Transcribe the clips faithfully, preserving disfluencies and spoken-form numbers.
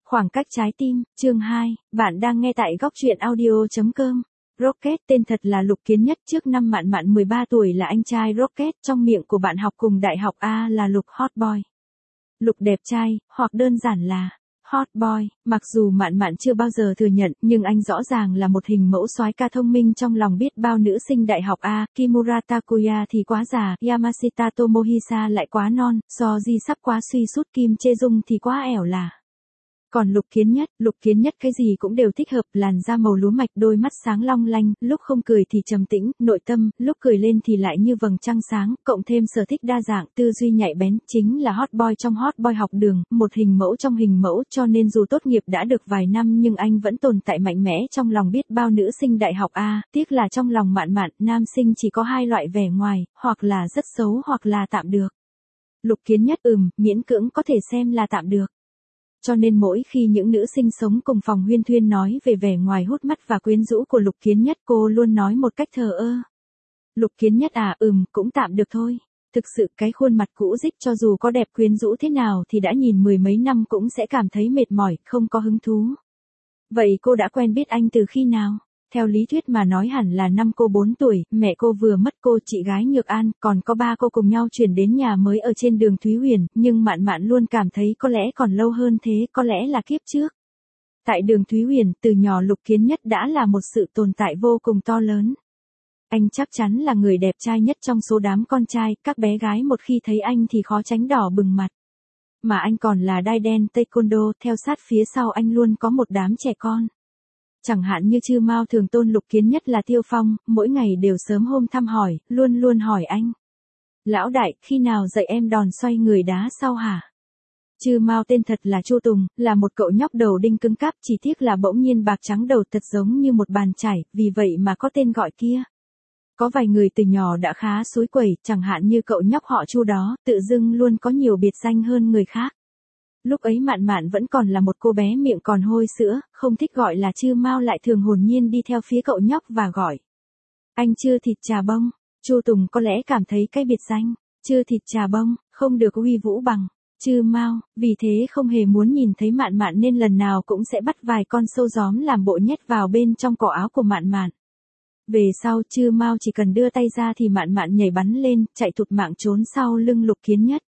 Khoảng cách trái tim, chương hai, bạn đang nghe tại góc truyện audio.com. Rocket tên thật là Lục Kiến Nhất, trước năm Mạn Mạn mười ba tuổi là anh trai Rocket, trong miệng của bạn học cùng đại học A là Lục Hot Boy. Lục đẹp trai, hoặc đơn giản là Hot Boy. Mặc dù Mạn Mạn chưa bao giờ thừa nhận, nhưng anh rõ ràng là một hình mẫu soái ca thông minh trong lòng biết bao nữ sinh đại học A. Kimura Takuya thì quá già, Yamashita Tomohisa lại quá non, So Ji sắp quá suy sút, Kim Chae Jung thì quá ẻo là. Còn Lục Kiến Nhất, Lục Kiến Nhất cái gì cũng đều thích hợp, làn da màu lúa mạch, đôi mắt sáng long lanh, lúc không cười thì trầm tĩnh, nội tâm, lúc cười lên thì lại như vầng trăng sáng, cộng thêm sở thích đa dạng, tư duy nhạy bén, chính là hot boy trong hot boy học đường, một hình mẫu trong hình mẫu, cho nên dù tốt nghiệp đã được vài năm nhưng anh vẫn tồn tại mạnh mẽ trong lòng biết bao nữ sinh đại học A, tiếc là trong lòng Mạn Mạn, nam sinh chỉ có hai loại vẻ ngoài, hoặc là rất xấu hoặc là tạm được. Lục Kiến Nhất ừm, miễn cưỡng có thể xem là tạm được. Cho nên mỗi khi những nữ sinh sống cùng phòng huyên thuyên nói về vẻ ngoài hút mắt và quyến rũ của Lục Kiến Nhất, cô luôn nói một cách thờ ơ. Lục Kiến Nhất à, ừm, cũng tạm được thôi. Thực sự cái khuôn mặt cũ rích cho dù có đẹp quyến rũ thế nào thì đã nhìn mười mấy năm cũng sẽ cảm thấy mệt mỏi, không có hứng thú. Vậy cô đã quen biết anh từ khi nào? Theo lý thuyết mà nói hẳn là năm cô bốn tuổi, mẹ cô vừa mất, cô chị gái Nhược An, còn có ba cô cùng nhau chuyển đến nhà mới ở trên đường Thúy Huyền, nhưng Mạn Mạn luôn cảm thấy có lẽ còn lâu hơn thế, có lẽ là kiếp trước. Tại đường Thúy Huyền, từ nhỏ Lục Kiến Nhất đã là một sự tồn tại vô cùng to lớn. Anh chắc chắn là người đẹp trai nhất trong số đám con trai, các bé gái một khi thấy anh thì khó tránh đỏ bừng mặt. Mà anh còn là đai đen taekwondo, theo sát phía sau anh luôn có một đám trẻ con. Chẳng hạn như Chư Mao thường tôn Lục Kiến Nhất là Tiêu Phong, mỗi ngày đều sớm hôm thăm hỏi, luôn luôn hỏi anh. Lão đại, khi nào dạy em đòn xoay người đá sau hả? Chư Mao tên thật là Chu Tùng, là một cậu nhóc đầu đinh cứng cáp, chỉ tiếc là bỗng nhiên bạc trắng đầu thật giống như một bàn chải, vì vậy mà có tên gọi kia. Có vài người từ nhỏ đã khá xúi quẩy, chẳng hạn như cậu nhóc họ Chu đó, tự dưng luôn có nhiều biệt danh hơn người khác. Lúc ấy Mạn Mạn vẫn còn là một cô bé miệng còn hôi sữa, không thích gọi là Chư Mao, lại thường hồn nhiên đi theo phía cậu nhóc và gọi. Anh Chư Thịt Trà Bông. Chu Tùng có lẽ cảm thấy cái biệt danh Chư Thịt Trà Bông không được uy vũ bằng Chư Mao, vì thế không hề muốn nhìn thấy Mạn Mạn nên lần nào cũng sẽ bắt vài con sâu gióm làm bộ nhét vào bên trong cổ áo của Mạn Mạn. Về sau Chư Mao chỉ cần đưa tay ra thì Mạn Mạn nhảy bắn lên, chạy thụt mạng trốn sau lưng Lục Kiến Nhất.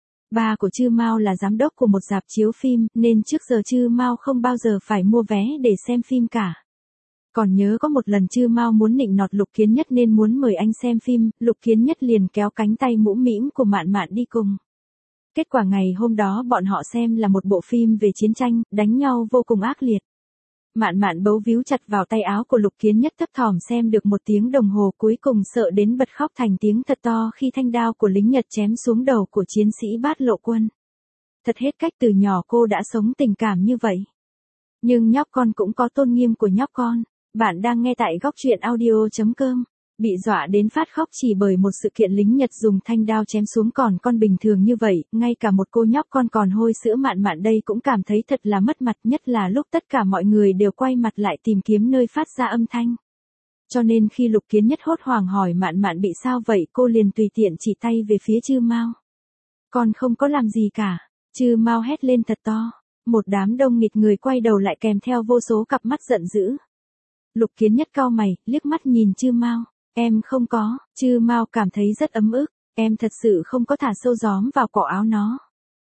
Ba của Chư Mao là giám đốc của một rạp chiếu phim, nên trước giờ Chư Mao không bao giờ phải mua vé để xem phim cả. Còn nhớ có một lần Chư Mao muốn nịnh nọt Lục Kiến Nhất nên muốn mời anh xem phim, Lục Kiến Nhất liền kéo cánh tay mũm mĩm của Mạn Mạn đi cùng. Kết quả ngày hôm đó bọn họ xem là một bộ phim về chiến tranh, đánh nhau vô cùng ác liệt. Mạn Mạn bấu víu chặt vào tay áo của Lục Kiến Nhất, thấp thỏm xem được một tiếng đồng hồ, cuối cùng sợ đến bật khóc thành tiếng thật to khi thanh đao của lính Nhật chém xuống đầu của chiến sĩ Bát Lộ Quân. Thật hết cách, từ nhỏ cô đã sống tình cảm như vậy. Nhưng nhóc con cũng có tôn nghiêm của nhóc con. Bạn đang nghe tại góc truyện audio.com. Bị dọa đến phát khóc chỉ bởi một sự kiện lính Nhật dùng thanh đao chém xuống còn con bình thường như vậy, ngay cả một cô nhóc con còn hôi sữa Mạn Mạn đây cũng cảm thấy thật là mất mặt, nhất là lúc tất cả mọi người đều quay mặt lại tìm kiếm nơi phát ra âm thanh. Cho nên khi Lục Kiến Nhất hốt hoảng hỏi Mạn Mạn bị sao vậy, cô liền tùy tiện chỉ tay về phía Chư Mao. Con không có làm gì cả. Chư Mao hét lên thật to. Một đám đông nghịt người quay đầu lại kèm theo vô số cặp mắt giận dữ. Lục Kiến Nhất cau mày, liếc mắt nhìn Chư Mao. Em không có. Chư Mao cảm thấy rất ấm ức. Em thật sự không có thả sâu gióm vào cổ áo nó.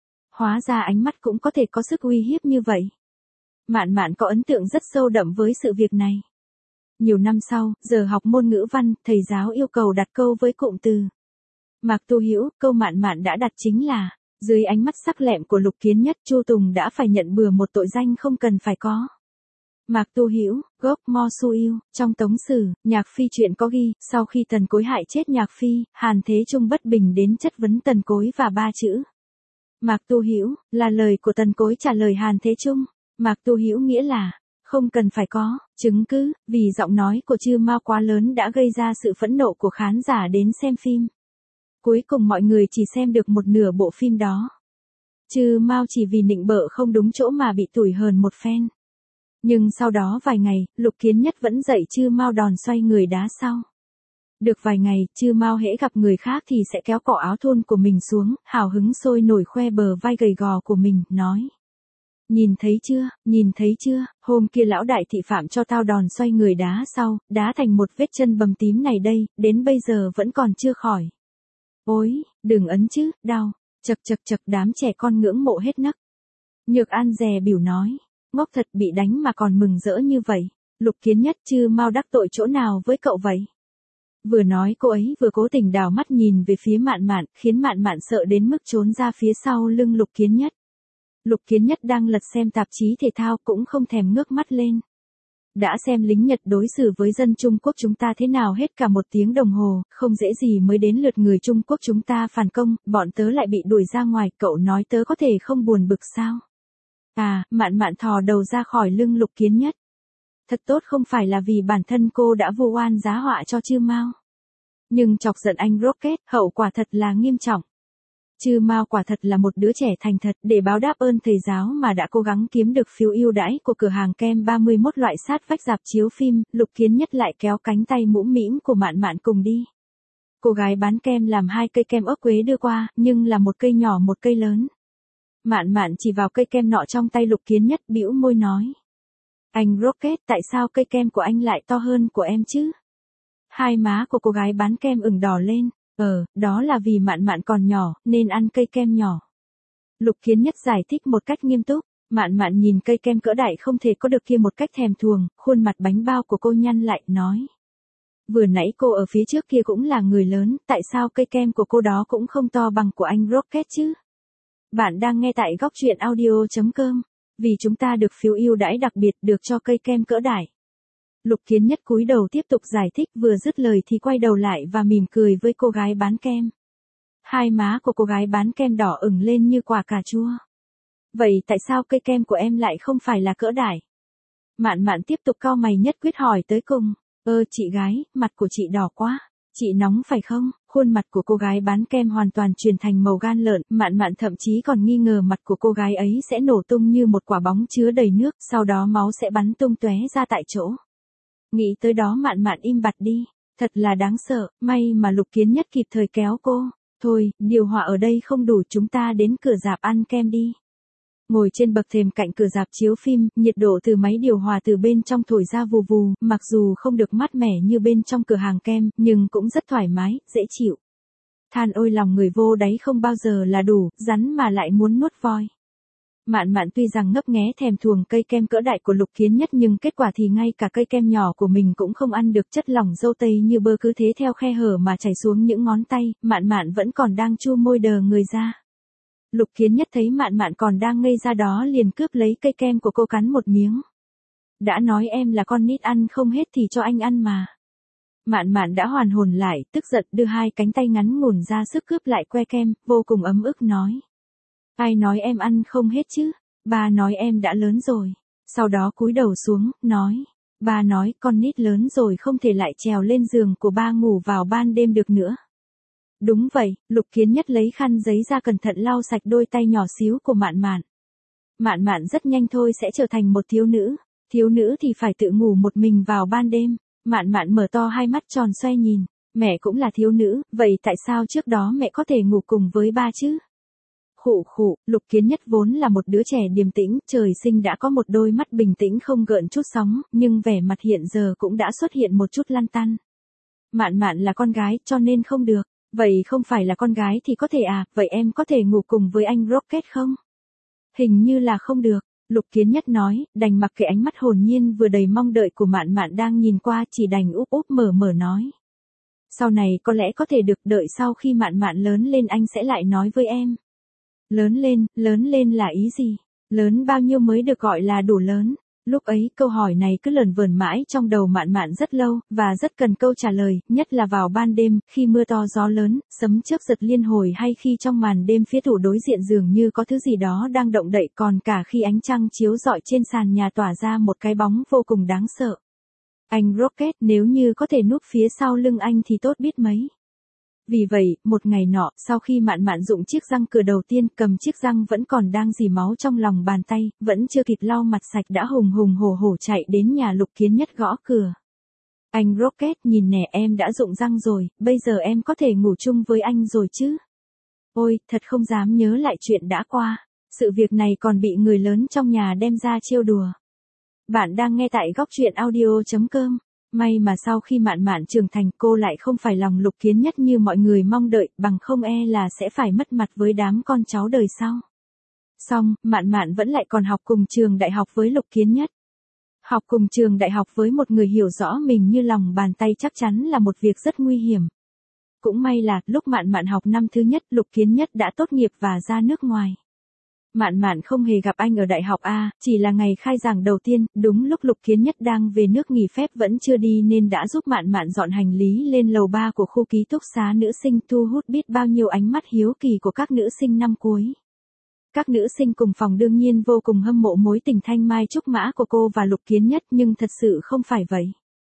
Hóa ra ánh mắt cũng có thể có sức uy hiếp như vậy. Mạn Mạn có ấn tượng rất sâu đậm với sự việc này. Nhiều năm sau, giờ học môn ngữ văn, thầy giáo yêu cầu đặt câu với cụm từ Mạc Tu Hữu, câu Mạn Mạn đã đặt chính là, dưới ánh mắt sắc lẹm của Lục Kiến Nhất, Chu Tùng đã phải nhận bừa một tội danh không cần phải có. Mạc Tu Hữu, gốc Mo Su Yêu, trong Tống Sử, Nhạc Phi chuyện có ghi, sau khi Tần Cối hại chết Nhạc Phi, Hàn Thế Trung bất bình đến chất vấn Tần Cối và ba chữ Mạc Tu Hữu, là lời của Tần Cối trả lời Hàn Thế Trung. Mạc Tu Hữu nghĩa là, không cần phải có chứng cứ, vì giọng nói của Chư Mao quá lớn đã gây ra sự phẫn nộ của khán giả đến xem phim. Cuối cùng mọi người chỉ xem được một nửa bộ phim đó. Chư Mao chỉ vì nịnh bợ không đúng chỗ mà bị tủi hờn một phen. Nhưng sau đó vài ngày, Lục Kiến Nhất vẫn dạy Chư Mao đòn xoay người đá sau. Được vài ngày, Chư Mao hễ gặp người khác thì sẽ kéo cổ áo thun của mình xuống, hào hứng sôi nổi khoe bờ vai gầy gò của mình, nói. Nhìn thấy chưa, nhìn thấy chưa, hôm kia lão đại thị phạm cho tao đòn xoay người đá sau, đá thành một vết chân bầm tím này đây, đến bây giờ vẫn còn chưa khỏi. Ôi, đừng ấn chứ, đau, chật chật chật đám trẻ con ngưỡng mộ hết nấc. Nhược An dè bỉu nói, ngốc thật bị đánh mà còn mừng rỡ như vậy, Lục Kiến Nhất chứ mau đắc tội chỗ nào với cậu vậy. Vừa nói cô ấy vừa cố tình đào mắt nhìn về phía Mạn Mạn, khiến Mạn Mạn sợ đến mức trốn ra phía sau lưng Lục Kiến Nhất. Lục Kiến Nhất đang lật xem tạp chí thể thao cũng không thèm ngước mắt lên. Đã xem lính Nhật đối xử với dân Trung Quốc chúng ta thế nào hết cả một tiếng đồng hồ, không dễ gì mới đến lượt người Trung Quốc chúng ta phản công, bọn tớ lại bị đuổi ra ngoài, cậu nói tớ có thể không buồn bực sao? À, Mạn Mạn thò đầu ra khỏi lưng Lục Kiến Nhất. Thật tốt không phải là vì bản thân cô đã vu oan giá họa cho Chư Mao. Nhưng chọc giận anh Rocket, hậu quả thật là nghiêm trọng. Chư Mao quả thật là một đứa trẻ thành thật, để báo đáp ơn thầy giáo mà đã cố gắng kiếm được phiếu ưu đãi của cửa hàng kem ba mươi mốt loại sát vách rạp chiếu phim, Lục Kiến Nhất lại kéo cánh tay mũm mĩm của Mạn Mạn cùng đi. Cô gái bán kem làm hai cây kem ớt quế đưa qua, nhưng là một cây nhỏ một cây lớn. Mạn Mạn chỉ vào cây kem nọ trong tay Lục Kiến Nhất, bĩu môi nói. Anh Rocket, tại sao cây kem của anh lại to hơn của em chứ? Hai má của cô gái bán kem ửng đỏ lên. Ờ, đó là vì Mạn Mạn còn nhỏ, nên ăn cây kem nhỏ. Lục Kiến Nhất giải thích một cách nghiêm túc. Mạn Mạn nhìn cây kem cỡ đại không thể có được kia một cách thèm thuồng, khuôn mặt bánh bao của cô nhăn lại, nói. Vừa nãy cô ở phía trước kia cũng là người lớn, tại sao cây kem của cô đó cũng không to bằng của anh Rocket chứ? Bạn đang nghe tại góc truyện audio chấm com. Vì chúng ta được phiếu ưu đãi đặc biệt được cho cây kem cỡ đại. Lục Kiến Nhất cúi đầu tiếp tục giải thích, vừa dứt lời thì quay đầu lại và mỉm cười với cô gái bán kem. Hai má của cô gái bán kem đỏ ửng lên như quả cà chua. Vậy tại sao cây kem của em lại không phải là cỡ đại? Mạn Mạn tiếp tục cau mày nhất quyết hỏi tới cùng. Ơ chị gái, mặt của chị đỏ quá. Chị nóng phải không? Khuôn mặt của cô gái bán kem hoàn toàn chuyển thành màu gan lợn, Mạn Mạn thậm chí còn nghi ngờ mặt của cô gái ấy sẽ nổ tung như một quả bóng chứa đầy nước, sau đó máu sẽ bắn tung tóe ra tại chỗ. Nghĩ tới đó Mạn Mạn im bặt đi, thật là đáng sợ, may mà Lục Kiến Nhất kịp thời kéo cô. Thôi, điều hòa ở đây không đủ, chúng ta đến cửa rạp ăn kem đi. Ngồi trên bậc thềm cạnh cửa rạp chiếu phim, nhiệt độ từ máy điều hòa từ bên trong thổi ra vù vù, mặc dù không được mát mẻ như bên trong cửa hàng kem, nhưng cũng rất thoải mái, dễ chịu. Than ôi lòng người vô đáy không bao giờ là đủ, rắn mà lại muốn nuốt voi. Mạn Mạn tuy rằng ngấp nghé thèm thuồng cây kem cỡ đại của Lục Kiến Nhất nhưng kết quả thì ngay cả cây kem nhỏ của mình cũng không ăn được, chất lỏng dâu tây như bơ cứ thế theo khe hở mà chảy xuống những ngón tay, Mạn Mạn vẫn còn đang chu môi đờ người ra. Lục Kiến Nhất thấy Mạn Mạn còn đang ngây ra đó liền cướp lấy cây kem của cô cắn một miếng. Đã nói em là con nít ăn không hết thì cho anh ăn mà. Mạn Mạn đã hoàn hồn lại, tức giận đưa hai cánh tay ngắn ngủn ra sức cướp lại que kem, vô cùng ấm ức nói. Ai nói em ăn không hết chứ? Ba nói em đã lớn rồi. Sau đó cúi đầu xuống, nói. Ba nói con nít lớn rồi không thể lại trèo lên giường của ba ngủ vào ban đêm được nữa. Đúng vậy, Lục Kiến Nhất lấy khăn giấy ra cẩn thận lau sạch đôi tay nhỏ xíu của Mạn Mạn. Mạn Mạn rất nhanh thôi sẽ trở thành một thiếu nữ. Thiếu nữ thì phải tự ngủ một mình vào ban đêm. Mạn Mạn mở to hai mắt tròn xoe nhìn. Mẹ cũng là thiếu nữ, vậy tại sao trước đó mẹ có thể ngủ cùng với ba chứ? Khụ khụ, Lục Kiến Nhất vốn là một đứa trẻ điềm tĩnh, trời sinh đã có một đôi mắt bình tĩnh không gợn chút sóng, nhưng vẻ mặt hiện giờ cũng đã xuất hiện một chút lăn tăn. Mạn Mạn là con gái, cho nên không được. Vậy không phải là con gái thì có thể à, vậy em có thể ngủ cùng với anh Rocket không? Hình như là không được, Lục Kiến Nhất nói, đành mặc kệ ánh mắt hồn nhiên vừa đầy mong đợi của Mạn Mạn đang nhìn qua, chỉ đành úp úp mở mở nói. Sau này có lẽ có thể được, đợi sau khi Mạn Mạn lớn lên anh sẽ lại nói với em. Lớn lên, lớn lên là ý gì? Lớn bao nhiêu mới được gọi là đủ lớn? Lúc ấy câu hỏi này cứ lởn vởn mãi trong đầu Mạn Mạn rất lâu, và rất cần câu trả lời, nhất là vào ban đêm, khi mưa to gió lớn, sấm chớp giật liên hồi hay khi trong màn đêm phía tủ đối diện dường như có thứ gì đó đang động đậy, còn cả khi ánh trăng chiếu rọi trên sàn nhà tỏa ra một cái bóng vô cùng đáng sợ. Anh Rocket, nếu như có thể núp phía sau lưng anh thì tốt biết mấy. Vì vậy, một ngày nọ, sau khi Mạn Mạn dụng chiếc răng cửa đầu tiên, cầm chiếc răng vẫn còn đang rỉ máu trong lòng bàn tay, vẫn chưa kịp lau mặt sạch đã hùng hùng hổ hổ chạy đến nhà Lục Kiến Nhất gõ cửa. Anh Rocket, nhìn nè, em đã dụng răng rồi, bây giờ em có thể ngủ chung với anh rồi chứ? Ôi, thật không dám nhớ lại chuyện đã qua. Sự việc này còn bị người lớn trong nhà đem ra trêu đùa. Bạn đang nghe tại góc truyện audio.com. May mà sau khi Mạn Mạn trưởng thành cô lại không phải lòng Lục Kiến Nhất như mọi người mong đợi, bằng không e là sẽ phải mất mặt với đám con cháu đời sau. Xong, Mạn Mạn vẫn lại còn học cùng trường đại học với Lục Kiến Nhất. Học cùng trường đại học với một người hiểu rõ mình như lòng bàn tay chắc chắn là một việc rất nguy hiểm. Cũng may là, lúc Mạn Mạn học năm thứ nhất, Lục Kiến Nhất đã tốt nghiệp và ra nước ngoài. Mạn Mạn không hề gặp anh ở đại học A, chỉ là ngày khai giảng đầu tiên, đúng lúc Lục Kiến Nhất đang về nước nghỉ phép vẫn chưa đi nên đã giúp Mạn Mạn dọn hành lý lên lầu ba của khu ký túc xá nữ sinh, thu hút biết bao nhiêu ánh mắt hiếu kỳ của các nữ sinh năm cuối. Các nữ sinh cùng phòng đương nhiên vô cùng hâm mộ mối tình thanh mai trúc mã của cô và Lục Kiến Nhất, nhưng thật sự không phải vậy.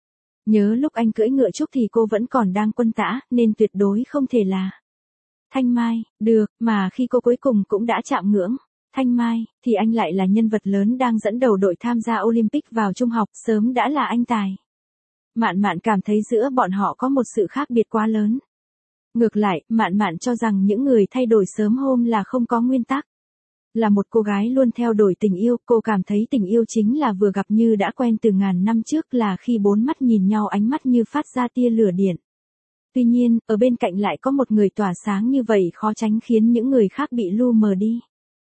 Nhớ lúc anh cưỡi ngựa trúc thì cô vẫn còn đang quân tã, nên tuyệt đối không thể là thanh mai, được, mà khi cô cuối cùng cũng đã chạm ngưỡng thanh mai, thì anh lại là nhân vật lớn đang dẫn đầu đội tham gia Olympic vào trung học, sớm đã là anh tài. Mạn Mạn cảm thấy giữa bọn họ có một sự khác biệt quá lớn. Ngược lại, Mạn Mạn cho rằng những người thay đổi sớm hôm là không có nguyên tắc. Là một cô gái luôn theo đuổi tình yêu, cô cảm thấy tình yêu chính là vừa gặp như đã quen từ ngàn năm trước, là khi bốn mắt nhìn nhau ánh mắt như phát ra tia lửa điện. Tuy nhiên, ở bên cạnh lại có một người tỏa sáng như vậy khó tránh khiến những người khác bị lu mờ đi.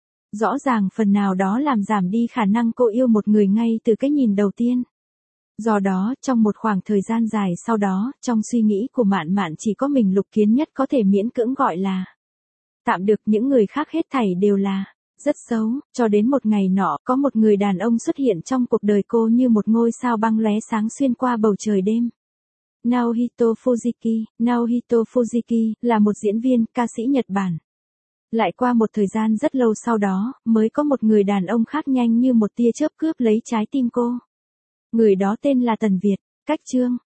Rõ ràng phần nào đó làm giảm đi khả năng cô yêu một người ngay từ cái nhìn đầu tiên. Do đó, trong một khoảng thời gian dài sau đó, trong suy nghĩ của Mạn Mạn chỉ có mình Lục Kiến Nhất có thể miễn cưỡng gọi là tạm được, những người khác hết thảy đều là rất xấu, cho đến một ngày nọ, có một người đàn ông xuất hiện trong cuộc đời cô như một ngôi sao băng lóe sáng xuyên qua bầu trời đêm. Naohito Fujiki, Naohito Fujiki, là một diễn viên, ca sĩ Nhật Bản. Lại qua một thời gian rất lâu sau đó, mới có một người đàn ông khác nhanh như một tia chớp cướp lấy trái tim cô. Người đó tên là Tần Việt. Cách chương,